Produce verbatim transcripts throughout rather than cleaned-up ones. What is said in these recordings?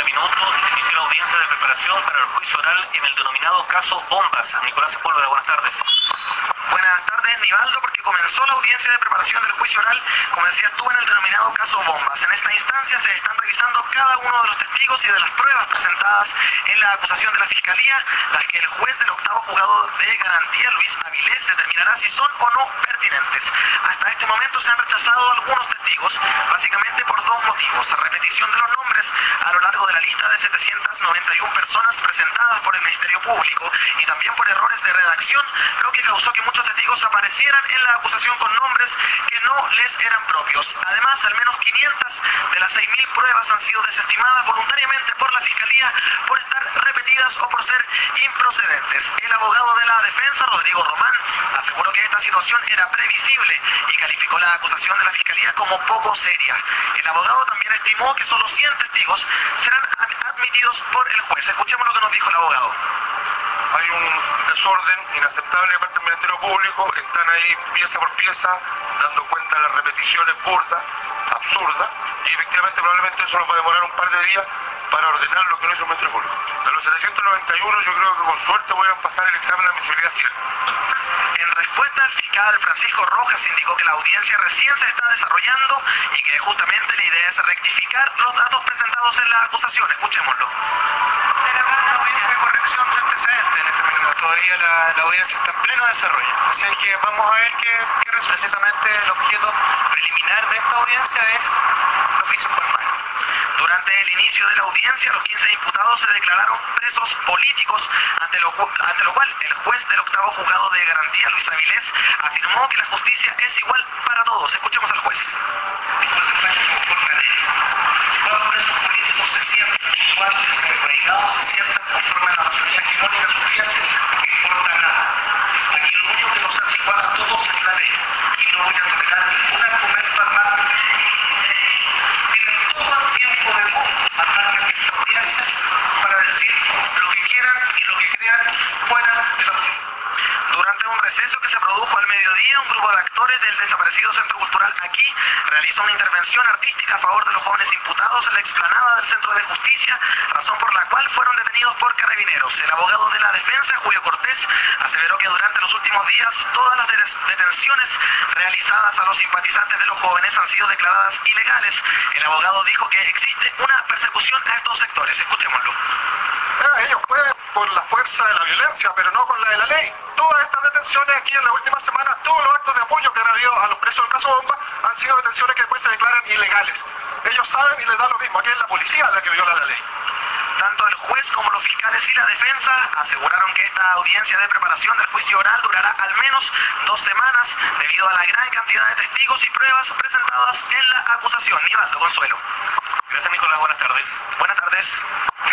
nueve minutos, se inició la audiencia de preparación para el juicio oral en el denominado caso Bombas. Nicolás Sepúlveda, buenas tardes. Buenas tardes, Nivaldo, porque comenzó la audiencia de preparación del juicio oral, como decías tú, en el denominado caso Bombas. En esta instancia se están revisando cada uno de los testigos y de las pruebas presentadas en la acusación de la Fiscalía, las que el juez del octavo juzgado de garantía, Luis Avilés, determinará si son o no pertinentes. Hasta este momento se han rechazado algunos testigos, básicamente por dos motivos: repetición de los nombres a lo largo de la lista de setecientas noventa y una personas presentadas por el Ministerio Público, y también por errores de redacción, lo que causó que muchos testigos aparecieran en la acusación con nombres que no les eran propios. Además, al menos quinientas de las seis mil pruebas han sido desestimadas voluntariamente por la Fiscalía por estar repetidas o por ser improcedentes. El abogado de la defensa, Rodrigo Román, aseguró que esta situación era previsible y calificó la acusación de la Fiscalía como poco seria. El abogado también estimó que solo cien testigos serán admitidos por el juez. Escuchemos lo que nos dijo el abogado. Hay un desorden inaceptable de parte del Ministerio Público, están ahí pieza por pieza dando cuenta de las repeticiones burdas, absurdas, y efectivamente probablemente eso nos va a demorar un par de días para ordenar lo que no hizo el Ministerio Público. De los setecientos noventa y uno yo creo que con suerte voy a pasar el examen de admisibilidad cierto. En respuesta, el fiscal Francisco Rojas indicó que la audiencia recién se está desarrollando y que justamente la idea es rectificar los datos presentados en la acusación. Escuchémoslo. Una audiencia de corrección de antecedentes en este minuto. Todavía la, la audiencia está en pleno desarrollo. Así es que vamos a ver que, que precisamente el objeto preliminar de esta audiencia es el oficio formal. Durante el inicio de la audiencia, los quince imputados se declararon presos políticos, ante lo, ante lo cual el juez del octavo juzgado de garantía, Luis Avilés, afirmó que la justicia es igual para todos. Escuchemos al juez. Los presos políticos se sienten iguales, arraigados se sientan conforme a la mayoría hegemónica suficiente, no importa nada. Aquí lo único que nos hace igual a todos es la ley, y no voy a tolerar ningún argumento al margen. Tienen todo el tiempo del mundo al margen de esta audiencia para decir lo que quieran y lo que crean fuera de la audiencia. Durante un receso que se produjo al mediodía, un grupo de actores del desaparecido Centro Cultural Aquí realizó una intervención artística a favor de los jóvenes imputados en la explanada del Centro de Justicia, razón por la cual fueron detenidos por carabineros. El abogado de la defensa, Julio Cortés, aseveró que durante los últimos días todas las detenciones realizadas a los simpatizantes de los jóvenes han sido declaradas ilegales. El abogado dijo que existe una persecución a estos sectores. Escuchémoslo. Eh, ellos pueden por la fuerza de la violencia, pero no con la de la ley. Todas estas detenciones aquí en las últimas semanas, todos los actos de apoyo que han habido a los presos del caso Bomba han sido detenciones que después se declaran ilegales. Ellos saben y les da lo mismo. Aquí es la policía la que viola la ley. Tanto el juez como los fiscales y la defensa aseguraron que esta audiencia de preparación del juicio oral durará al menos dos semanas debido a la gran cantidad de testigos y pruebas presentadas en la acusación. Nivaldo, Consuelo. Gracias, Nicolás. Buenas tardes. Buenas tardes.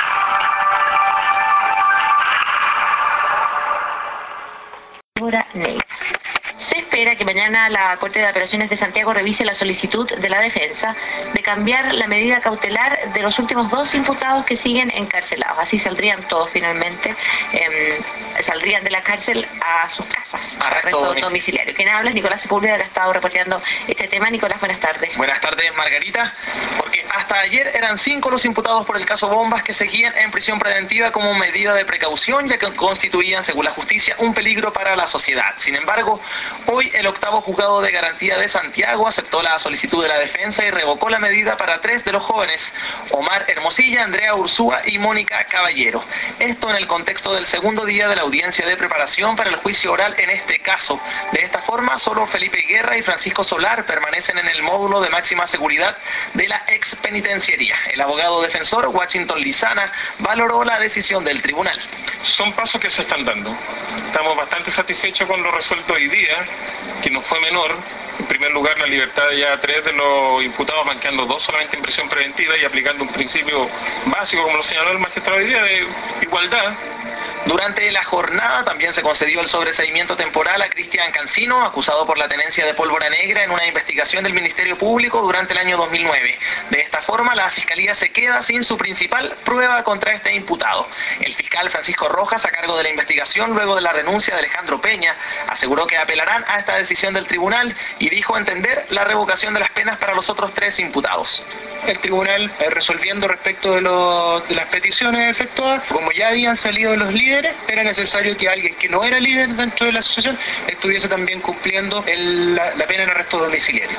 Ley. Se espera que mañana la Corte de Apelaciones de Santiago revise la solicitud de la defensa de cambiar la medida cautelar de los últimos dos imputados que siguen encarcelados. Así saldrían todos finalmente, eh, saldrían de la cárcel a sus casas, a arresto domiciliario. Quien habla es Nicolás Sepúlveda, que ha estado reporteando este tema. Nicolás, buenas tardes. Buenas tardes, Margarita, porque hasta ayer eran cinco los imputados por el caso Bombas que seguían en prisión preventiva como medida de precaución, ya que constituían, según la justicia, un peligro para la sociedad. Sin embargo, hoy el octavo juzgado de garantía de Santiago aceptó la solicitud de la defensa y revocó la medida para tres de los jóvenes: Omar Hermosilla, Andrea Ursúa y Mónica Caballero. Esto en el contexto del segundo día de la audiencia de preparación para el juicio oral en este caso. De esta forma, solo Felipe Guerra y Francisco Solar permanecen en el módulo de máxima seguridad de la ex penitenciaría. El abogado defensor, Washington Lizana, valoró la decisión del tribunal. Son pasos que se están dando. Estamos bastante satisfechos con lo resuelto hoy día, que no fue menor. En primer lugar, la libertad de ya tres de los imputados, manqueando dos solamente en prisión preventiva y aplicando un principio básico, como lo señaló el magistrado hoy día, de igualdad. Durante la jornada también se concedió el sobreseimiento temporal a Cristian Cancino, acusado por la tenencia de pólvora negra en una investigación del Ministerio Público durante el año dos mil nueve. De esta forma, la Fiscalía se queda sin su principal prueba contra este imputado. El fiscal Francisco Rojas, a cargo de la investigación luego de la renuncia de Alejandro Peña, aseguró que apelarán a esta decisión del tribunal y dijo entender la revocación de las penas para los otros tres imputados. el tribunal eh, resolviendo respecto de, lo, de las peticiones efectuadas. Como ya habían salido los líderes, era necesario que alguien que no era líder dentro de la asociación estuviese también cumpliendo el, la, la pena en arresto domiciliario.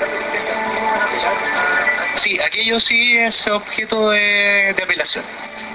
Sí, aquello sí es objeto de, de apelación.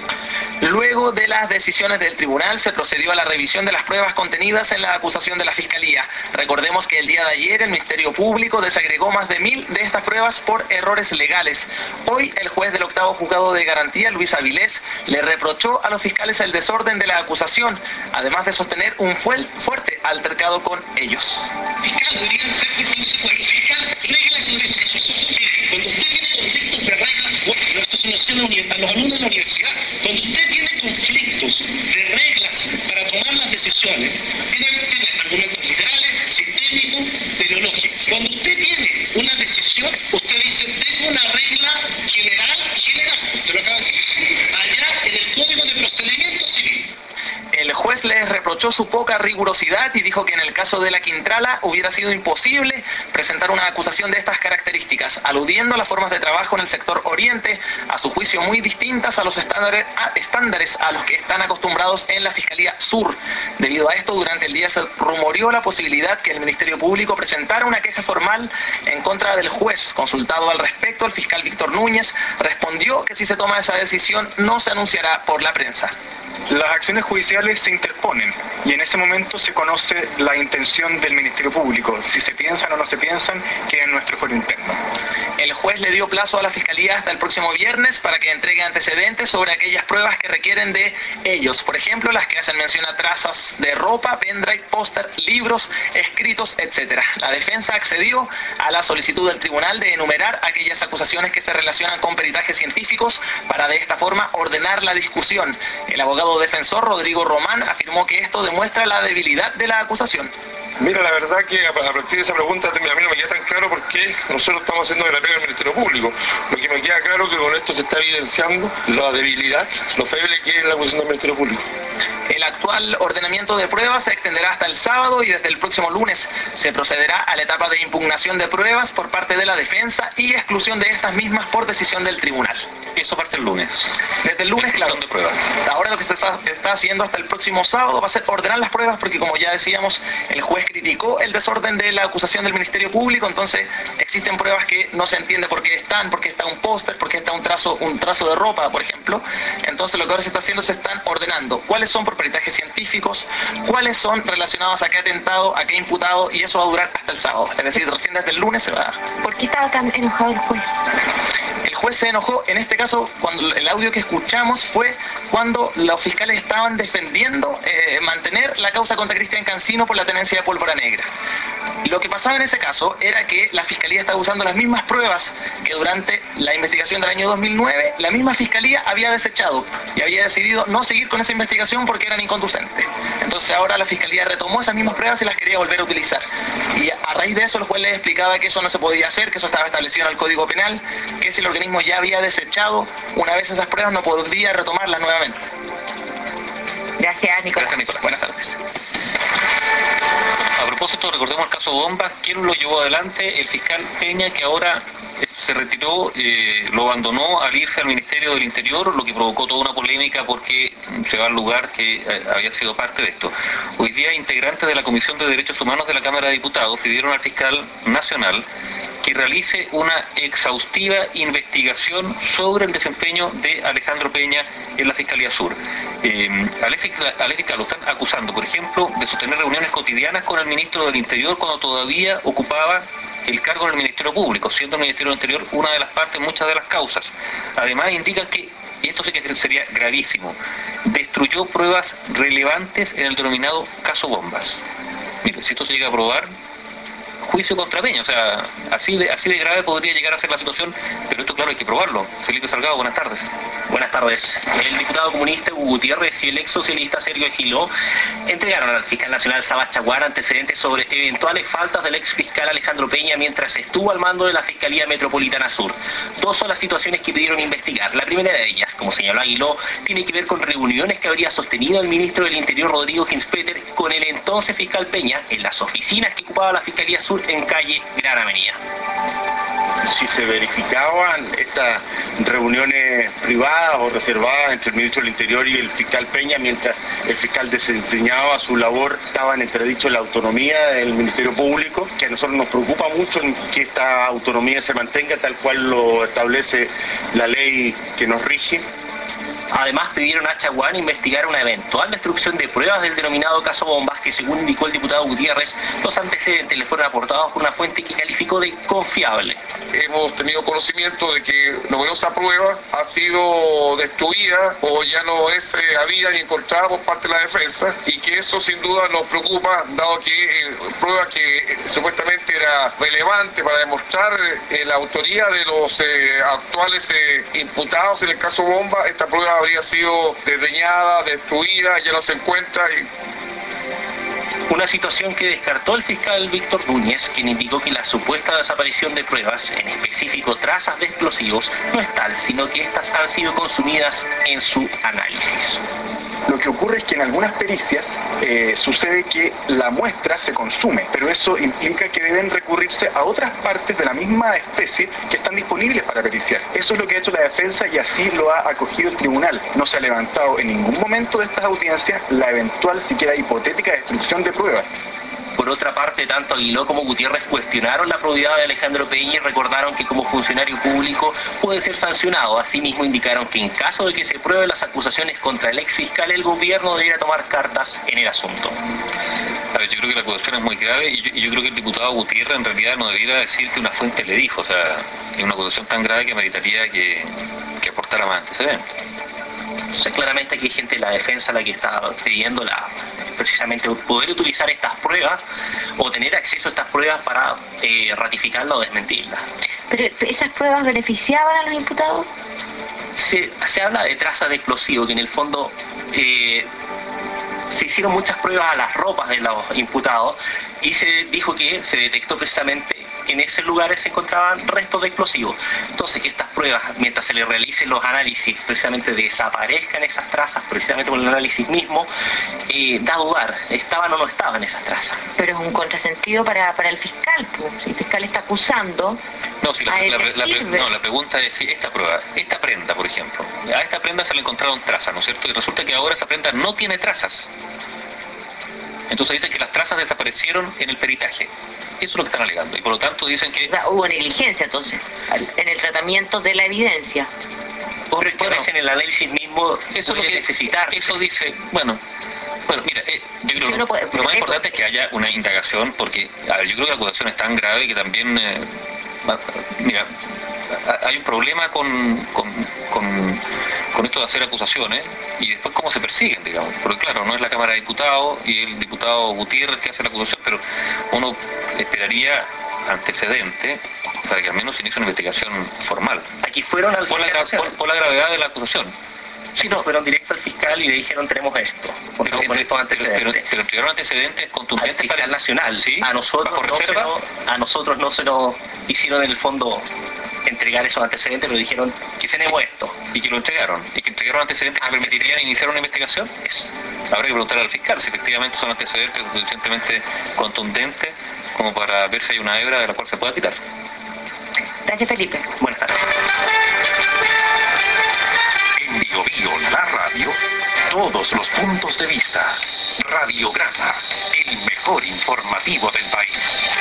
Luego de las decisiones del tribunal se procedió a la revisión de las pruebas contenidas en la acusación de la Fiscalía. Recordemos que el día de ayer el Ministerio Público desagregó más de mil de estas pruebas por errores legales. Hoy el juez del octavo juzgado de garantía, Luis Avilés, le reprochó a los fiscales el desorden de la acusación, además de sostener un fuerte altercado con ellos. Fiscal, deberían ser consecuentes. Fiscal, reglas sobre sexo. Cuando usted tiene conflictos de reglas, bueno, esto se nos enseña a los alumnos de la universidad, cuando usted tiene conflictos de reglas para tomar las decisiones, tiene que tener argumentos literales, sistémicos, teleológicos. Cuando usted tiene una decisión, usted dice, tengo una regla general, general, usted lo acaba de decir, allá en el Código de Procedimiento Civil. El juez les reprochó su poca rigurosidad y dijo que en el caso de la Quintrala hubiera sido imposible presentar una acusación de estas características, aludiendo a las formas de trabajo en el sector oriente, a su juicio muy distintas a los estándares a, estándares a los que están acostumbrados en la Fiscalía Sur. Debido a esto, durante el día se rumoreó la posibilidad que el Ministerio Público presentara una queja formal en contra del juez. Consultado al respecto, el fiscal Víctor Núñez respondió que si se toma esa decisión no se anunciará por la prensa. Las acciones judiciales se interponen y en ese momento se conoce la intención del Ministerio Público. Si se piensan o no se piensan, queda en nuestro fuero interno. El juez le dio plazo a la Fiscalía hasta el próximo viernes para que entregue antecedentes sobre aquellas pruebas que requieren de ellos. Por ejemplo, las que hacen mención a trazas de ropa, pendrive, póster, libros, escritos, etcétera. La defensa accedió a la solicitud del tribunal de enumerar aquellas acusaciones que se relacionan con peritajes científicos para de esta forma ordenar la discusión. El abogado defensor Rodrigo Román afirmó que esto demuestra la debilidad de la acusación. Mira, la verdad que a partir de esa pregunta a mí no me queda tan claro por qué nosotros estamos haciendo de la pega del Ministerio Público. Lo que me queda claro es que con esto se está evidenciando la debilidad, lo feble que es la acusación del Ministerio Público. El actual ordenamiento de pruebas se extenderá hasta el sábado y desde el próximo lunes se procederá a la etapa de impugnación de pruebas por parte de la defensa y exclusión de estas mismas por decisión del tribunal. Eso parte el lunes. Desde el lunes, claro. De pruebas. Ahora lo que se está, está haciendo hasta el próximo sábado va a ser ordenar las pruebas porque, como ya decíamos, el juez criticó el desorden de la acusación del Ministerio Público, entonces existen pruebas que no se entiende por qué están, por qué está un póster, por qué está un trazo, un trazo de ropa, por ejemplo. Entonces lo que ahora se está haciendo, se están ordenando cuáles son por peritajes científicos, cuáles son relacionados a qué atentado, a qué imputado, y eso va a durar hasta el sábado. Es decir, recién desde el lunes se va a dar. ¿Por qué estaba tan enojado el juez? El juez se enojó, en este caso, cuando el audio que escuchamos fue cuando los fiscales estaban defendiendo eh, mantener la causa contra Cristian Cancino por la tenencia de pólvora negra. Lo que pasaba en ese caso era que la Fiscalía estaba usando las mismas pruebas que durante la investigación del año dos mil nueve la misma Fiscalía había desechado y había decidido no seguir con esa investigación porque eran inconducentes. Entonces ahora la Fiscalía retomó esas mismas pruebas y las quería volver a utilizar. Y a raíz de eso el juez les explicaba que eso no se podía hacer, que eso estaba establecido en el Código Penal, que si el organismo ya había desechado una vez esas pruebas no podría retomarlas nuevamente. Gracias, Nicolás. Gracias, Nicolás. Buenas tardes. A propósito, recordemos el caso Bombas, ¿quién lo llevó adelante? El fiscal Peña, que ahora se retiró, eh, lo abandonó al irse al Ministerio del Interior, lo que provocó toda una polémica porque se va al lugar que eh, había sido parte de esto. Hoy día, integrantes de la Comisión de Derechos Humanos de la Cámara de Diputados pidieron al fiscal nacional que realice una exhaustiva investigación sobre el desempeño de Alejandro Peña en la Fiscalía Sur. Eh, al fiscal lo están acusando, por ejemplo, de sostener reuniones cotidianas con el ministro del Interior cuando todavía ocupaba el cargo en el Ministerio Público, siendo el Ministerio del Interior una de las partes en muchas de las causas. Además indican que, y esto sí que sería gravísimo, destruyó pruebas relevantes en el denominado caso Bombas. Mire, si esto se llega a probar, juicio contra Peña, o sea, así de, así de grave podría llegar a ser la situación, pero esto claro hay que probarlo. Felipe Salgado, buenas tardes. Buenas tardes. El diputado comunista Hugo Gutiérrez y el ex socialista Sergio Giló entregaron al fiscal nacional Sabas Chaguán antecedentes sobre eventuales faltas del ex fiscal Alejandro Peña mientras estuvo al mando de la Fiscalía Metropolitana Sur. Dos son las situaciones que pidieron investigar. La primera de ellas, como señaló Aguiló, tiene que ver con reuniones que habría sostenido el ministro del Interior Rodrigo Ginspeter con el entonces fiscal Peña en las oficinas que ocupaba la Fiscalía Sur en calle Gran Avenida. si se verificaban estas reuniones privadas o reservadas entre el ministro del Interior y el fiscal Peña, mientras el fiscal desempeñaba su labor, estaba en entredicho la autonomía del Ministerio Público, que a nosotros nos preocupa mucho que esta autonomía se mantenga tal cual lo establece la ley que nos rige. Además, pidieron a Chaguán investigar una eventual destrucción de pruebas del denominado caso Bombas, que según indicó el diputado Gutiérrez, los antecedentes le fueron aportados por una fuente que calificó de confiable. Hemos tenido conocimiento de que numerosa prueba ha sido destruida o ya no es eh, habida ni encontrada por parte de la defensa, y que eso sin duda nos preocupa, dado que eh, prueba que eh, supuestamente era relevante para demostrar eh, la autoría de los eh, actuales eh, imputados en el caso Bomba. Esta prueba habría sido desdeñada, destruida, ya no se encuentra. Y... Una situación que descartó el fiscal Víctor Núñez, quien indicó que la supuesta desaparición de pruebas, en específico trazas de explosivos, no es tal, sino que estas han sido consumidas en su análisis. Lo que ocurre es que en algunas pericias eh, sucede que la muestra se consume, pero eso implica que deben recurrirse a otras partes de la misma especie que están disponibles para periciar. Eso es lo que ha hecho la defensa y así lo ha acogido el tribunal. No se ha levantado en ningún momento de estas audiencias la eventual, siquiera hipotética, destrucción de pruebas. Por otra parte, tanto Aguiló como Gutiérrez cuestionaron la probidad de Alejandro Peña y recordaron que como funcionario público puede ser sancionado. Asimismo, indicaron que en caso de que se prueben las acusaciones contra el ex fiscal, el gobierno debería tomar cartas en el asunto. A ver, yo creo que la acusación es muy grave y yo, y yo creo que el diputado Gutiérrez en realidad no debiera decir que una fuente le dijo. O sea, es una acusación tan grave que meritaría que, que aportara más antecedentes. Entonces, claramente aquí hay gente de la defensa la que está pidiendo la, precisamente poder utilizar estas pruebas o tener acceso a estas pruebas para eh, ratificarla o desmentirla. ¿Pero esas pruebas beneficiaban a los imputados? Se, se habla de trazas de explosivos, que en el fondo eh, se hicieron muchas pruebas a las ropas de los imputados y se dijo que se detectó precisamente que en esos lugares se encontraban restos de explosivos. Entonces, que estas pruebas, mientras se les realicen los análisis, precisamente desaparezcan esas trazas, precisamente por el análisis mismo, eh, da a dudar, estaban o no estaban esas trazas. Pero es un contrasentido para, para el fiscal, pues. Si el fiscal está acusando... No, si la, la, la, la, no, la pregunta es si esta prueba, esta prenda, por ejemplo, a esta prenda se le encontraron trazas, ¿no es cierto? Y resulta que ahora esa prenda no tiene trazas. Entonces dicen que las trazas desaparecieron en el peritaje. Eso es lo que están alegando. Y por lo tanto dicen que... O sea, hubo negligencia entonces en el tratamiento de la evidencia. O recuerdes en el análisis mismo, eso lo que necesitar. Eso dice, bueno... Bueno, mira, eh, yo creo lo, puede, lo más importante es que haya una indagación, porque a ver, yo creo que la acusación es tan grave que también... Eh, mira, hay un problema con, con, con, con esto de hacer acusaciones y después cómo se persiguen, digamos. Porque claro, no es la Cámara de Diputados y el diputado Gutiérrez que hace la acusación, pero uno esperaría antecedentes para que al menos se inicie una investigación formal. Aquí fueron al por, la, por, por la gravedad de la acusación. Sí, no, fueron directo al fiscal y le dijeron tenemos esto. Pero, con entre, estos antecedentes. Pero, pero, pero entregaron antecedentes contundentes para el nacional, ¿sí? A nosotros, no se nos, a nosotros no se nos hicieron en el fondo entregar esos antecedentes, pero dijeron que tenemos esto. Y que lo entregaron. Y que entregaron antecedentes que permitirían iniciar una investigación. Es, habrá que preguntar al fiscal si efectivamente son antecedentes suficientemente contundentes como para ver si hay una hebra de la cual se pueda tirar. Gracias, Felipe. Buenas tardes. En Bio Bio, la radio, todos los puntos de vista. Radiograma, el mejor informativo del país.